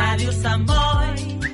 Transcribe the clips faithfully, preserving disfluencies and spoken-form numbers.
Radio Samboy.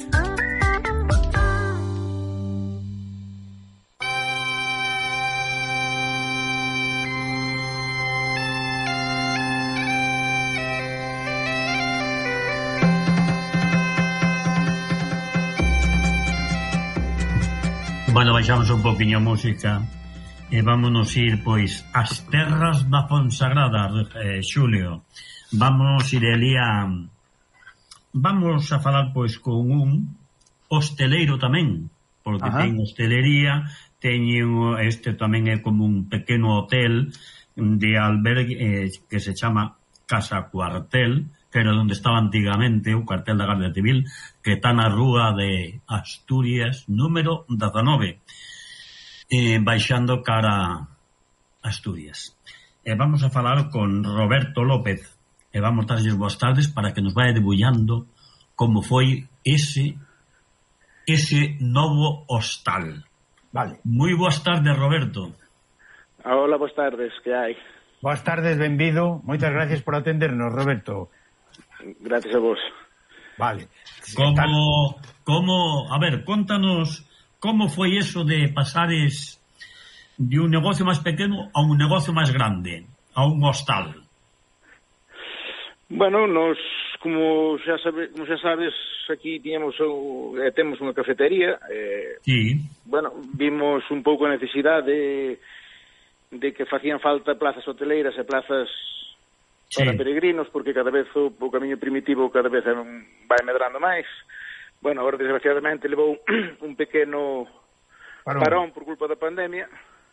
Bueno, baixamos un poquinho a música e vámonos ir, pois, ás terras da Fonsagrada, eh, Xulio. Vamos ir ali a... Vamos a falar, pois, con un hosteleiro tamén, porque Ajá. ten hostelería, teño, este tamén é como un pequeno hotel de albergue eh, que se chama Casa Cuartel, que era onde estaba antigamente o cuartel da Garda Civil, que está na rúa de Asturias número dezanove, eh, baixando cara a Asturias. E eh, vamos a falar con Roberto López, e vamos darlles boas tardes para que nos vaya debullando como foi ese ese novo hostal. Vale. Moi boas tardes, Roberto. Hola, boas tardes, que hai? Boas tardes, benvido. Moitas gracias por atendernos, Roberto. Gracias a vos. Vale. Como, como, a ver, contanos como foi eso de pasares de un negocio máis pequeno a un negocio máis grande, a un hostal. Bueno, nos, como xa sabe, como xa sabes, aquí tiñamos eh, temos unha cafetería. Eh, sí. Bueno, vimos un pouco a necesidade de, de que facían falta plazas hoteleiras e plazas sí. para peregrinos, porque cada vez o, o camiño primitivo cada vez vai medrando máis. Bueno, agora desgraciadamente levou un pequeno parón. parón por culpa da pandemia,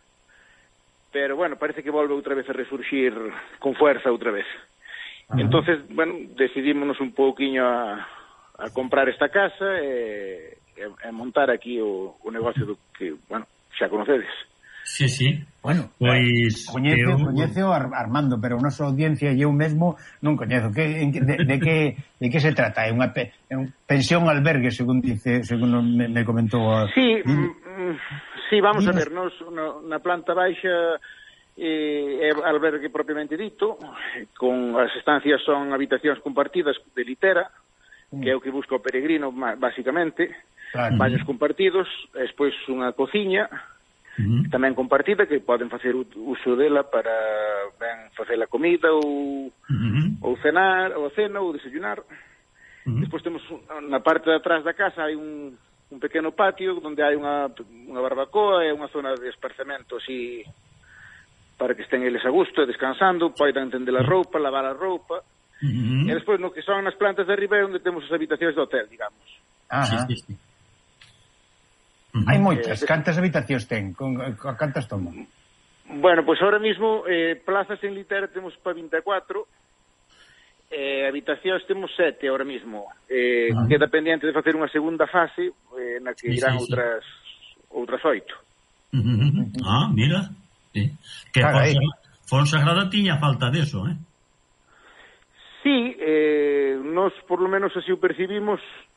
pero bueno, parece que volve outra vez a resurxir con fuerza outra vez. Uh-huh. Entonces, bueno, decidímonos un pouquiño a, a comprar esta casa e, e, e montar aquí o, o negocio do que, bueno, xa conocedes. Sí, sí. Bueno, pois coñece, eu... coñece o Armando, pero a nosa audiencia e eu mesmo non coñezo. Que, de, de, que, de que se trata? É unha pe, é un pensión albergue, según dice, según me, me comentou. A... Sí, mm, sí, vamos Dinos. a ver, nos, no, na planta baixa eh, é albergue propiamente dito, con as estancias son habitacións compartidas de litera, mm. que é o que busca o peregrino, basicamente, claro. Baños compartidos, despois unha cociña, Uh-huh. tamén compartida, que poden facer uso dela para ben facer a comida ou, uh-huh. ou cenar, ou cena, ou desayunar. Uh-huh. Despois temos na parte de atrás da casa hai un, un pequeno patio onde hai unha, unha barbacoa e unha zona de esparzamento así para que estén eles a gusto e descansando, poidan tender a roupa, lavar a roupa. Uh-huh. E despois no que son as plantas de arriba é onde temos as habitacións do hotel, digamos. Ajá. Sí, sí, sí. Uh-huh. Hai moitas. Eh, Cantas habitacións ten? Con, con cantas toman? Bueno, pois pues ahora mismo eh, plazas en litera temos para vinte e catro, eh, habitacións temos sete ahora mismo. Eh, uh-huh. Queda pendiente de facer unha segunda fase eh, na que sí, irán sí, outras sí. outras oito. Uh-huh. Ah, mira. Sí. Que Fonsagrada tiña falta deso, eh? Sí, eh, nos por lo menos así o percibimos.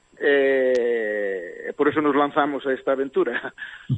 Eh, por eso nos lanzamos a esta aventura.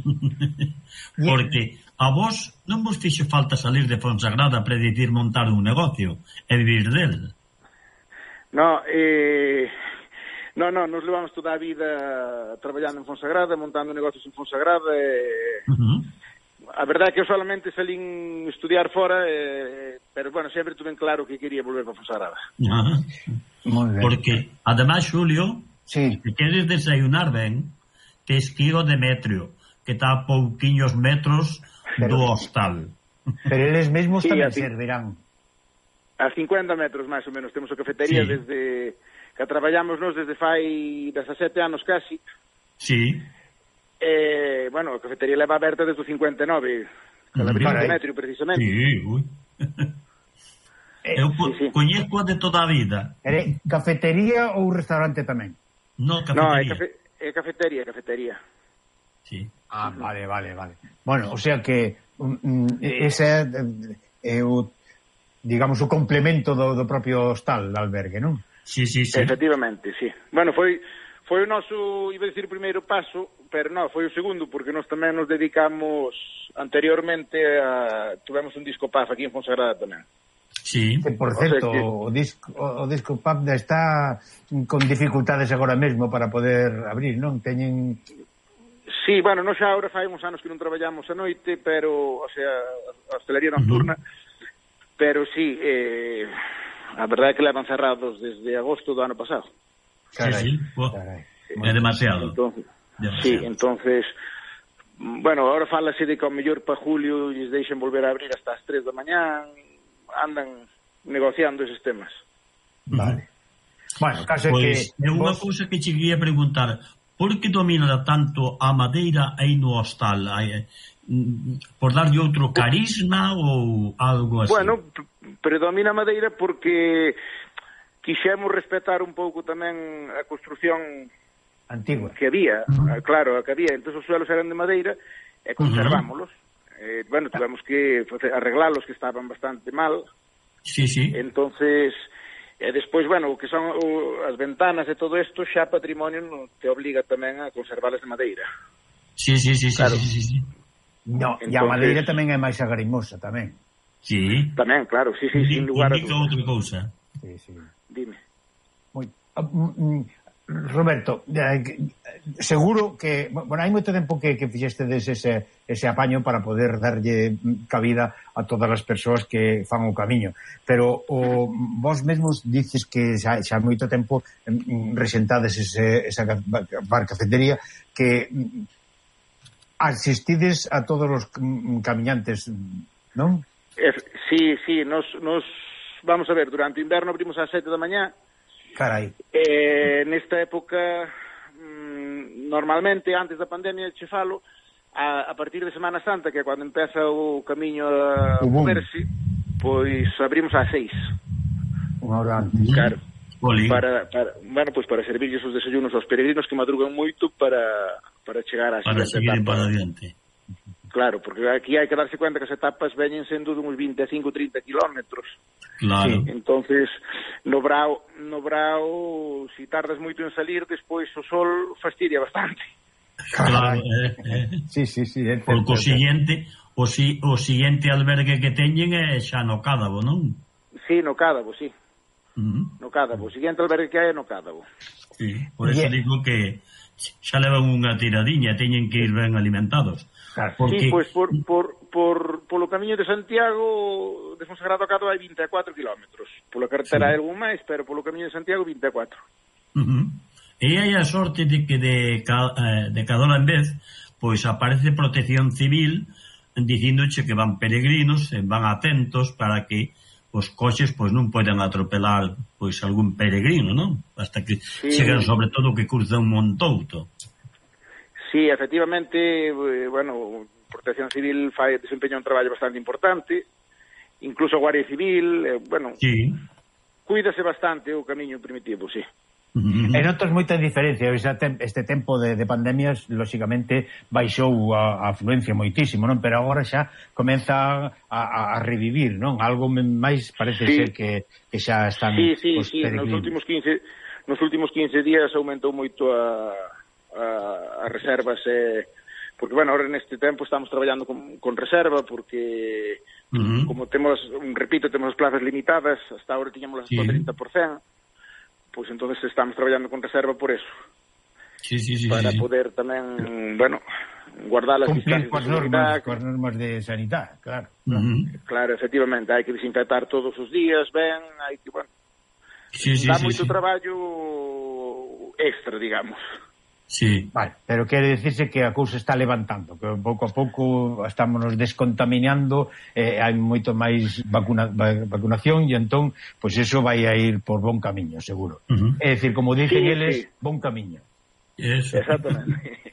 Porque a vos non vos fixo falta salir de Fonsagrada para decidir montar un negocio e vivir del? No, eh, no, no, nos levamos toda a vida traballando en Fonsagrada, montando negocios en Fonsagrada. Eh, uh-huh. A verdade é que eu solamente salín estudiar fora, eh, pero bueno, sempre tuve claro que quería volver para Fonsagrada. Uh-huh. Muy ben. Porque, además, Xulio, sí. se queres desayunar ben, tes que ir ao Demetrio, que está a pouquiños metros pero, do hostal. Pero eles mesmos sí, tamén servirán. A cincuenta metros, máis ou menos, temos a cafetería sí. desde que traballamos nos desde fai dezasete anos casi. Sí. Eh, bueno, a cafetería leva aberta desde o cincuenta e nove, que la abrimos o Demetrio, precisamente. Sí, ui. Eu sí, sí. coñezco de toda a vida. É cafetería ou restaurante tamén? No, cafetería. No, é, cafe, é cafetería, cafetería. Sí. Ah, vale, vale, vale. Bueno, o sea que um, ese é o, digamos, o complemento do, do propio hostal, do albergue, non? Sí, sí, sí. Efectivamente, sí. Bueno, foi foi o noso, iba a decir, o primeiro paso, pero non, foi o segundo, porque nós tamén nos dedicamos anteriormente a... Tuvemos un disco Paz aquí en Fonsagrada tamén. Sí. Que, por certo, o, sea que... o disco o disco pub está con dificultades agora mesmo para poder abrir, non? Teñen... Sí, bueno, non xa agora fai uns anos que non traballamos a noite, pero, o sea, a hostelería nocturna, uh-huh. pero sí, eh, a verdade é que levan cerrados desde agosto do ano pasado. Carai, sí, sí. Oh, carai. É demasiado. Entonces, demasiado. Sí, entonces, bueno, ahora fálase de que ao mellor para julio lles deixen volver a abrir hasta as tres da mañá, andan negociando eses temas. Vale. Bueno, caso pois, que... é unha vos... cousa que che quería preguntar, por que domina tanto a madeira aí no hostal? Hai, por darlle outro carisma ou algo así? Bueno, predomina a madeira porque quixemos respetar un pouco tamén a construción antigua que había, uh-huh. claro, a que había, entón os suelos eran de madeira e conservámolos. Uh-huh. Eh, bueno, tivemos que arreglalos que estaban bastante mal. Sí, sí. Entonces, e despois, bueno, o que son o, as ventanas e todo isto, xa patrimonio te obliga tamén a conservalas de madeira. Sí, sí, sí, claro. sí, sí, sí. No, entonces, e a madeira tamén é máis agarimosa, tamén. Sí. Tamén, claro, sí, sí, sin lugar a dudas. Indica outra cousa. Sí, sí. Dime. Moi... Roberto, seguro que, bueno, hai moito tempo que, que fixestedes ese, ese apaño para poder darlle cabida a todas as persoas que fan o camiño, pero o, vos mesmos dices que xa, xa moito tempo resentades ese, esa bar cafetería, que asistides a todos os camiñantes, non? Sí, sí, nos, nos vamos a ver, durante o inverno abrimos ás sete da mañá. Carai. Eh, nesta época, mmm, normalmente, antes da pandemia, che falo, a, a partir de Semana Santa, que é cando empeza o camiño a moverse, pois abrimos ás seis. Unha hora antes. Claro. Para, para, bueno, pois para servirles os desayunos aos peregrinos que madrugan moito para, para chegar a para seguir para adiante. Claro, porque aquí hai que darse cuenta que as etapas veñen sendo de uns vinte e cinco a trinta kilómetros. Claro. Sí. Entonces, no brao, no brao, si tardas moito en salir, despois o sol fastidia bastante. Claro, eh, eh. Sí, sí, sí. Porque o siguiente, o, si, o siguiente albergue que teñen é xa no Cádabo, non? Sí, no Cádabo, sí. Uh-huh. No Cádabo, o siguiente albergue que hai é no Cádabo. Sí, por eso yeah. digo que xa levan unha tiradiña, teñen que ir ben alimentados. Porque... Sí, pois por, por, por, polo camiño de Santiago de Fonsagrada a Cádabo hai vinte e catro kilómetros. Pola carretera hai sí. algún máis, pero polo camiño de Santiago vinte e catro. Uh-huh. E hai a sorte de que de, de cada hora en vez pois aparece Protección Civil dicíndoche que van peregrinos e van atentos para que os coches pois non poden atropelar pois algún peregrino, non? Hasta que sí. chegan sobre todo que cruza un montouto. Sí, efectivamente, bueno, Protección Civil fai, desempeña un traballo bastante importante, incluso a Guardia Civil, eh, bueno, sí. cuídase bastante o camiño primitivo, sí. Uh-huh. E notas moita diferencia, este tempo de, de pandemias, lóxicamente, baixou a, a afluencia moitísimo, non? Pero agora xa comeza a, a revivir, non? Algo máis parece sí. ser que, que xa están sí, sí, os sí. Nos últimos quince, nos últimos quince días aumentou moito a... a, a reservas eh, porque, bueno, ahora neste tempo estamos traballando con, con reserva porque uh-huh. como temos, repito, temos as plazas limitadas, hasta ahora tiñamos as sí. trinta por cento, pois pues, entonces estamos traballando con reserva por eso. Sí, sí, sí, para sí, poder tamén, bueno, guardar as distancias de normas, con normas de sanidade, claro. Uh-huh. Claro, efectivamente, hai que desinfectar todos os días, ben, hai que, bueno, sí, sí, dá sí, moito sí. traballo extra, digamos. Sí. Vale, pero quere dicirse que a cousa está levantando, que pouco a pouco estamos nos descontaminando, eh, hai moito máis vacuna, vacunación e entón, pois pues eso vai a ir por bon camiño, seguro. Uh-huh. É dicir, como dicen sí, eles, sí. bon camiño. Eso. Exactamente.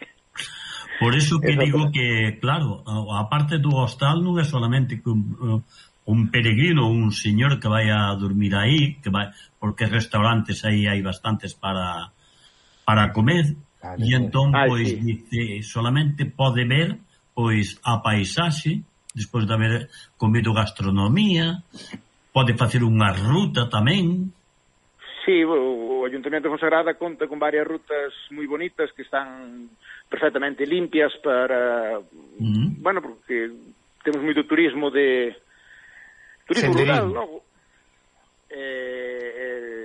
Por eso que digo que, claro, a parte do hostal non é solamente que un, un peregrino, un señor que vai a dormir aí, que vai, porque restaurantes aí hai bastantes para para comer. E entón, pois, sí. dice, solamente pode ver, pois, a paisaxe, despois de haber comido gastronomía, pode facer unha ruta tamén. Sí, o, o Ayuntamento de Fonsagrada conta con varias rutas moi bonitas que están perfectamente limpias para, uh-huh. bueno, porque temos moito turismo de turismo rural, logo.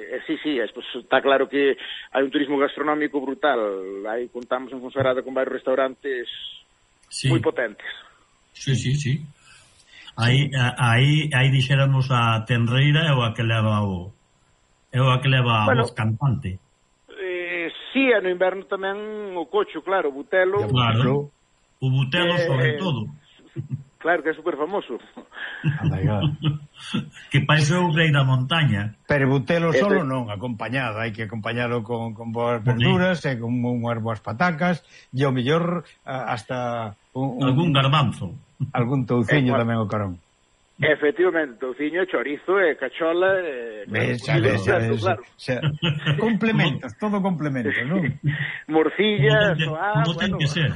eh, sí, sí, pues, está claro que hai un turismo gastronómico brutal. Aí contamos en Fonsagrada con varios restaurantes sí. moi potentes. Sí, sí, sí. Aí, aí, aí dixéramos a tenreira é o a que leva o é o a que leva a bueno, voz cantante. Eh, sí, no inverno tamén o cocho, claro, o butelo. Claro, o butelo eh, sobre todo. Claro que é super famoso. Que paixo é o rei da montaña. Pero butelo solo non, acompañado. Hai que acompañalo con, con boas verduras e con unhas boas patacas e o mellor hasta un, un, algún garbanzo. Algún touciño eh, tamén o carón. Efectivamente, touciño, chorizo e cachola e... Besa, besa, besa, claro. Xa, complementos, todo complementos, non? Morcilla, soá, bueno... ten que ser.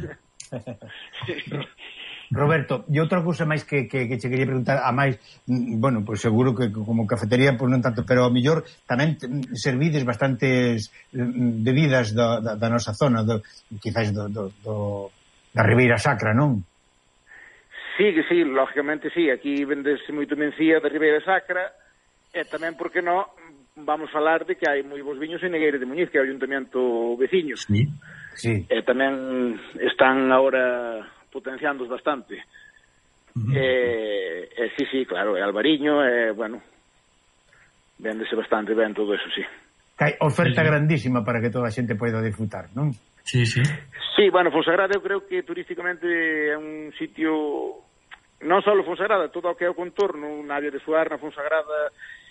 Roberto, e outra cousa máis que, que, que che quería preguntar, a máis, bueno, pois pues seguro que como cafetería, pois pues non tanto, pero ao mellor tamén servides bastantes bebidas da, da, da nosa zona, do, quizás do, do, do, da Ribeira Sacra, non? Sí, que sí, lógicamente sí, aquí vendese moito mencía da Ribeira Sacra, e tamén, porque non, vamos falar de que hai moi bons viños en Negueira de Muñiz, que é o ayuntamento veciño. Sí, sí. E tamén están agora potenciándoos bastante. Uh-huh. E, e sí, sí, claro, é Albariño, e, bueno, véndese bastante ben todo eso, sí. Hai oferta sí, grandísima para que toda a xente poida disfrutar, non? Sí, sí. Sí, bueno, Fonsagrada eu creo que turísticamente é un sitio, non só Fonsagrada, todo o que é o contorno, Navia de Suarna, Fonsagrada,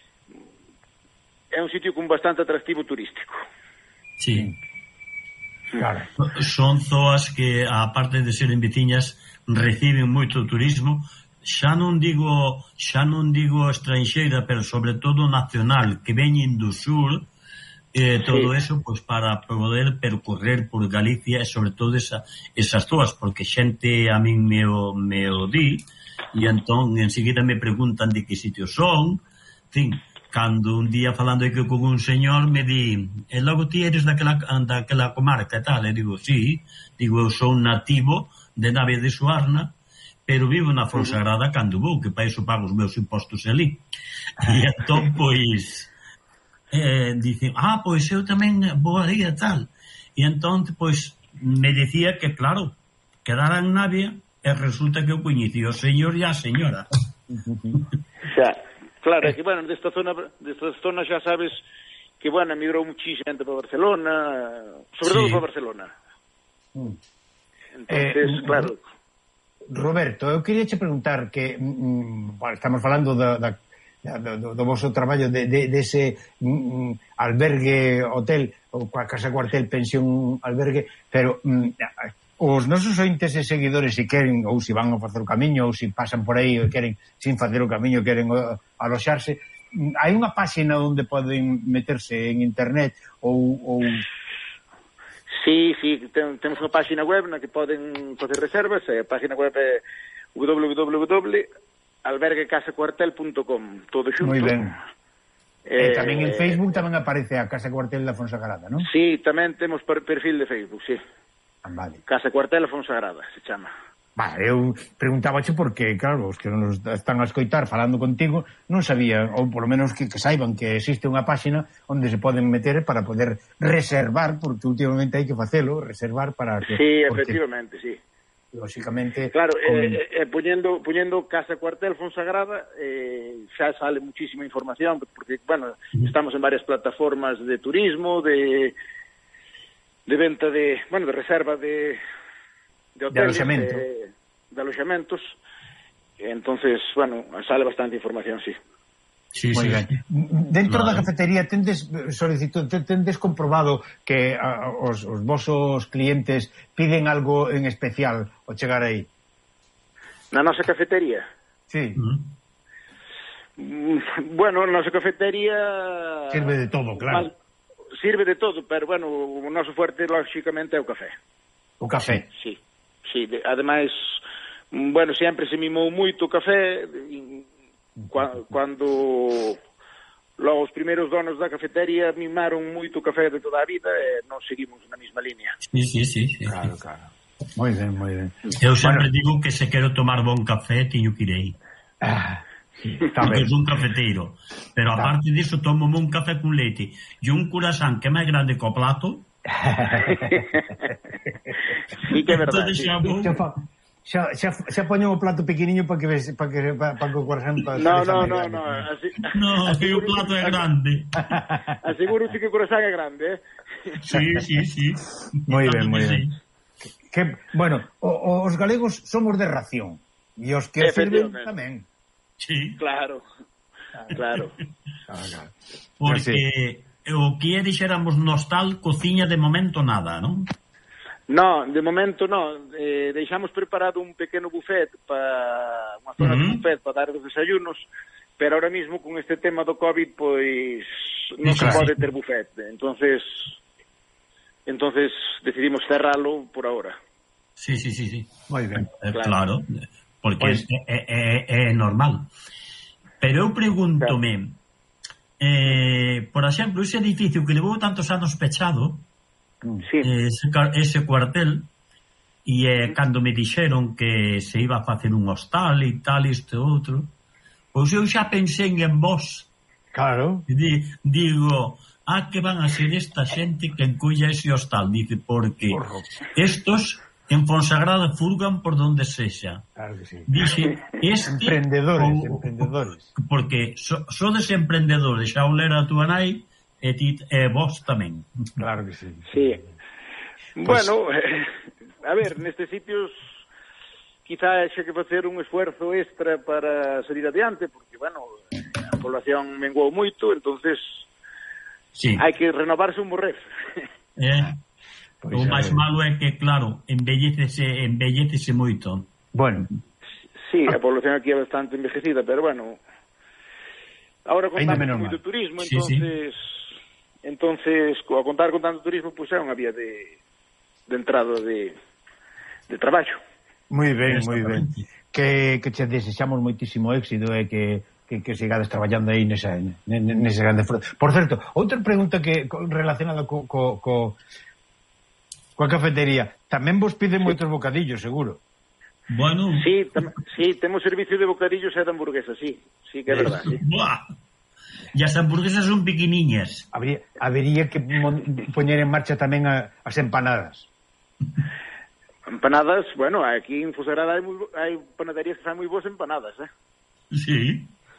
é un sitio con bastante atractivo turístico. Sí. Claro. Son zoas que, a parte de seren veciñas, reciben moito turismo, xa non digo xa non digo estranxeira, pero sobre todo nacional, que veñen do sur, eh, todo sí, eso pois para poder percorrer por Galicia e sobre todo esa, esas zoas, porque xente a min me o, me o di, e entón enseguida me preguntan de que sitios son, en fin. Cando un día falando aquí con un señor me di, e logo ti eres daquela, daquela comarca e tal, e digo, sí, digo, eu sou nativo de Navia de Suarna, pero vivo na Fonsagrada cando vou, que para iso pago os meus impostos ali. E entón, pois, eh, dicen, ah, pois eu tamén vou ali e tal. E entón, pois, me dicía que, claro, quedara en Navia e resulta que eu coñecí o señor e a señora. Xa. Claro, é que, bueno, desta zona, desta zona xa sabes que, bueno, emigrou muchísima gente para Barcelona, sobre sí, todo para Barcelona. Mm. Entonces, eh, claro. Roberto, eu queria che preguntar que, mm, bueno, estamos falando da, da, da, do, do vosso traballo de, de, de ese mm, albergue, hotel, ou casa cuartel, pensión, albergue, pero... Mm, os nosos ointes e seguidores, se queren, ou se van a facer o camiño, ou se pasan por aí e queren, sin facer o camiño, queren aloxarse, hai unha páxina onde poden meterse en internet ou... ou... Sí, sí, ten, temos unha páxina web na que poden facer reservas, e a páxina web é w w w punto albergue casa cuartel punto com, todo xunto. Moi ben. E eh, tamén en Facebook tamén aparece a Casa Cuartel da Fonsagrada, non? Sí, tamén temos perfil de Facebook, sí. Vale. Casa Cuartel Fonsagrada, se chama. Vale, eu preguntábache porque, claro, os que nos están a escoitar falando contigo non sabían, ou polo menos que, que saiban que existe unha páxina onde se poden meter para poder reservar, porque últimamente hai que facelo, reservar para que... Sí, porque, efectivamente, sí. Lógicamente... Claro, con... eh, eh, poñendo, poñendo Casa Cuartel Fonsagrada eh, xa sale muchísima información, porque, bueno, estamos en varias plataformas de turismo, de... de venta de, bueno, de reserva de de hoteles, de alojamento, de, de alojamentos. Entonces, bueno, sale bastante información, sí. Sí, Muy sí. Ben. Dentro vale. da cafetería tendes solicitado, tendes comprobado que a, os, os vosos clientes piden algo en especial ao chegar aí? Na nosa cafetería? Sí. Mm. Bueno, na nosa cafetería sirve de todo, claro. Más, sirve de todo, pero, bueno, o noso fuerte, lógicamente, é o café. O café? Sí, sí. sí. Ademais, bueno, sempre se mimou moito o café, cando logo os primeiros donos da cafetería mimaron moito o café de toda a vida e non seguimos na mesma línea. Sí, sí, sí. sí. Claro, claro. Moi ben, moi ben. Eu sempre bueno. digo que se quero tomar bon café, teño que ir aí. Ah. Sí, porque é un cafeteiro. Pero aparte disso, tomo un café con leite e un curasán que é máis grande que o plato. Sí que é verdade. Xa, xa, xa, xa poño o plato pequeniño para que para que para pa que o curasán pa, No, no, no, no, así, no, que o plato é grande. Aseguro que o curasán é grande, eh? Sí, sí, sí. Moi ben, moi ben. Que, bueno, o, os galegos somos de ración e os que sirven tamén. Sí. Claro, claro. Porque o que dixéramos nostal, cociña de momento nada, non? No, de momento no. Eh, deixamos preparado un pequeno buffet para unha zona uh -huh. de buffet para dar os desayunos, pero ahora mismo con este tema do COVID pois non se pode ter buffet. Entonces entonces decidimos cerralo por ahora. Sí, sí, sí, sí. Moi ben. Eh, claro. claro, porque pues, é, é, é normal. Pero eu pregúntome, claro. eh, por exemplo, ese edificio que levou tantos anos pechado, sí. ese, ese cuartel, e eh, cando me dixeron que se iba a facer un hostal e tal, isto e outro, pois eu xa pensei en vos. Claro. Di, digo, ah, que van a ser esta xente que enculla ese hostal? Dice, porque Porro. estos en Fonsagrada furgan por donde sexa. Claro que sí. Dixe, este... Emprendedores, o, emprendedores. Porque so, sodes emprendedores, xa o lera a túa nai, e, ti, e vos tamén. Claro que sí. Sí. Pues... Bueno, eh, a ver, nestes sitios quizá xe que facer un esfuerzo extra para salir adiante, porque, bueno, a población menguou moito, entonces sí. hai que renovarse un morrer. Eh... Pues o máis malo é que, claro, embellecese, embellecese moito. Bueno. Sí, a población aquí é bastante envejecida, pero bueno, ahora contamos con moito turismo, sí, entonces sí. entonces, ao contar con tanto turismo, pois pues, é unha vía de, de entrada de, de traballo. Moi ben, moi ben. Que, que che desexamos moitísimo éxito e que que, que sigades traballando aí nesa, nesa grande frota. Por certo, outra pregunta que relacionada co, co, co coa cafetería. Tamén vos piden sí. moitos bocadillos, seguro. Bueno... Sí, sí, temos servicio de bocadillos e de hamburguesas, sí. Sí, que é verdad, sí. Buah. E as hamburguesas son pequeniñas. Habría, habería que poñer en marcha tamén a, as empanadas. Empanadas, bueno, aquí en Fonsagrada hai, hai panaderías que fan moi boas empanadas, eh? Sí.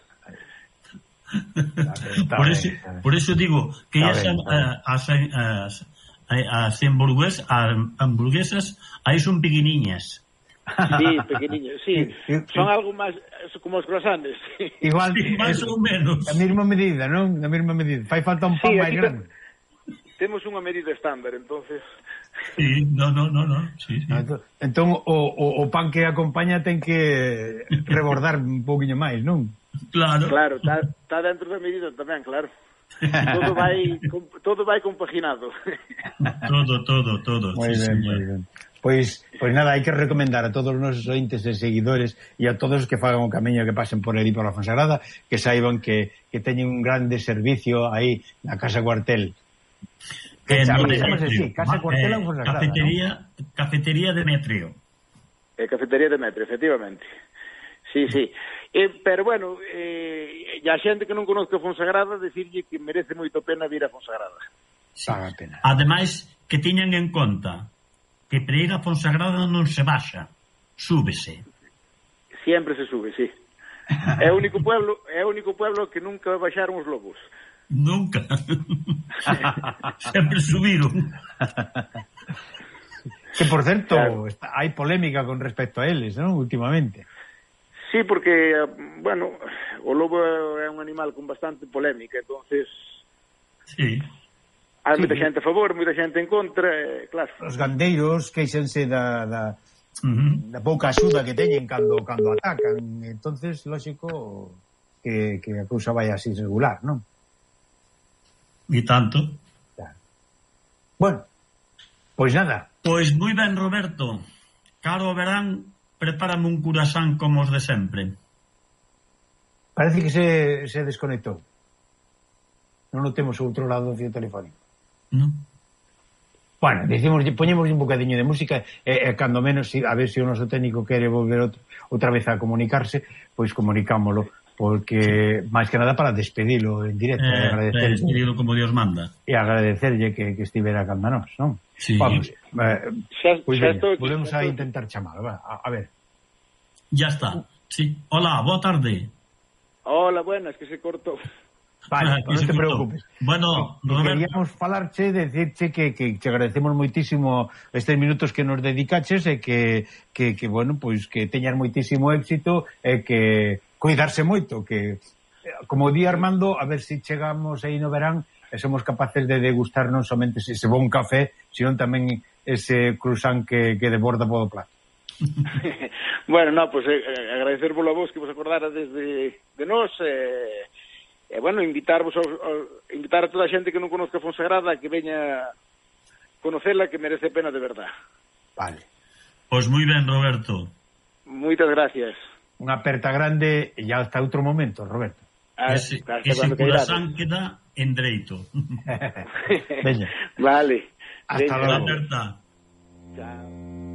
Por eso, por eso digo que as, as, as as hamburguesas, as hamburguesas aí son pequeniñas. Sí, pequeniñas, sí. Son algo máis como os croissants. Igual, sí, máis ou menos. A mesma medida, non? A mesma medida. Fai falta un pan sí, máis grande. Temos unha medida estándar, entonces. Sí, no, no, no, no. Sí, sí. Entón o, o, o pan que acompaña ten que rebordar un poquinho máis, non? Claro. Claro, está tá dentro da medida tamén, claro. todo vai todo vai compaginado. Todo, todo, todo. Moi sí, ben, moi ben. Pois, pois nada, hai que recomendar a todos os nosos ointes e seguidores e a todos os que fagan o camiño que pasen por aí por a Fonsagrada, que saiban que, que teñen un grande servicio aí na Casa Cuartel. Que eh, no, así, Casa Cuartel eh, en Fonsagrada, cafetería, ¿no? Cafetería Demetrio. Eh, cafetería Demetrio, efectivamente. Sí, sí. Eh, pero bueno, eh, e a xente que non conozca Fonsagrada, decirlle que merece moito a pena vir a Fonsagrada. Sí. Paga a pena. Ademais, que tiñan en conta que para ir a Fonsagrada non se baixa, súbese. Siempre se sube, sí. É o único pueblo, é o único pueblo que nunca baixaron os lobos. Nunca. Sempre subiron. Que, por certo, claro, hai polémica con respecto a eles, non? Últimamente. Sí, porque, bueno, o lobo é un animal con bastante polémica, entonces... Sí. Hai sí, moita xente a favor, moita xente en contra, eh, claro. Os gandeiros queixense da, da, uh-huh. da pouca axuda que teñen cando, cando atacan. Entonces, lógico, que, que a cousa vai así regular, non? E tanto. Claro. Bueno, pois nada. Pois moi ben, Roberto. Caro verán... Prepárame un curasán como os de sempre. Parece que se, se desconectou. Non o temos outro lado do fio telefónico. Non. Bueno, decimos, poñemos un bocadiño de música e, e cando menos, a ver se o noso técnico quere volver outro, outra vez a comunicarse, pois comunicámolo porque máis que nada para despedilo en directo, eh, e agradecerlle, despedilo como Dios manda, e agradecerlle que, que estivera canda nós, non? sí. Vamos, eh, Xa, pois xa veña, estou aquí, volvemos xa a estou intentar chamar, va, a, a ver. Ya está, sí. Hola, boa tarde. Hola, buenas, que se cortou. Vale, Ah, non te cortou. preocupes. Bueno, No, Roberto, queríamos falarche, decirche que, que te agradecemos moitísimo estes minutos que nos dedicaches e que, que, que bueno, pois que teñas moitísimo éxito e que cuidarse moito, que como di Armando, a ver se si chegamos aí no verán e somos capaces de degustar non somente ese bon café, sino tamén ese croissant que, que deborda todo o plato. Bueno, no, pues eh, agradecer vos a vos que vos acordara desde de nós, eh, e bueno, invitarvos aos, aos, invitar a toda a xente que non conozca Fonsagrada que veña conocela, que merece pena de verdad. Vale. pois moi ben, Roberto. Moitas gracias. Unha aperta grande e ya hasta outro momento, Roberto. Ah, Ese, hasta ese cuando queirades. corazón queda en dereito. Veña. Vale. Hasta Veña. logo. Roberta. Chao.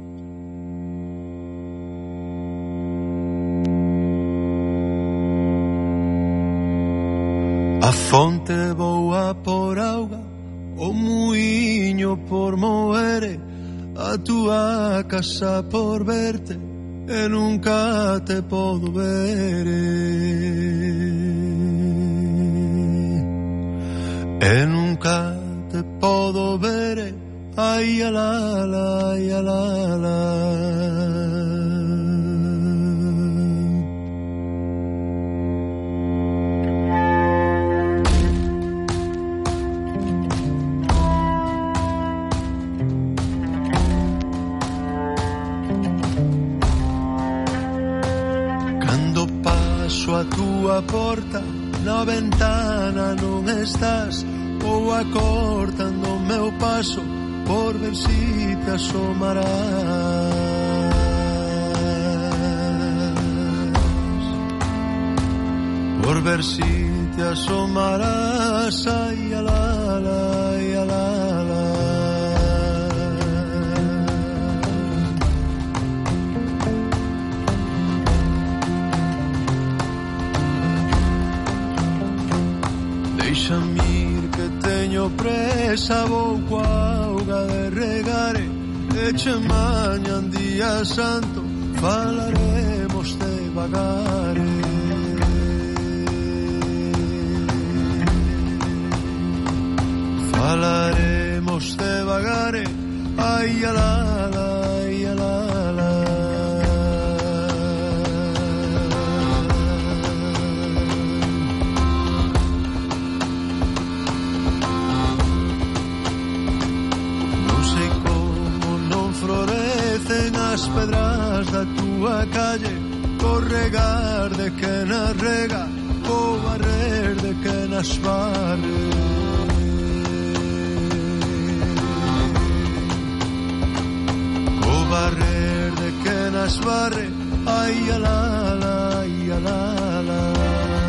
A fonte voa por auga, o muiño por moere, a túa casa por verte, e nunca te podo ver. E nunca te podo ver, ai ala la, ai ala la. A túa porta, na ventana non estás, ou acortando o meu paso por ver si te asomarás, por ver si te asomarás, ai alala, ai alala. Deixame ir que teño presa, vou coa auga de regare, e che mañan día santo falaremos devagare. Falaremos devagare, ai alala, ai alala. Florecen as pedras da túa calle, co regar de que nas rega, co barrer de que nas barre. Co barrer de que nas barre, ai alala, ai alala.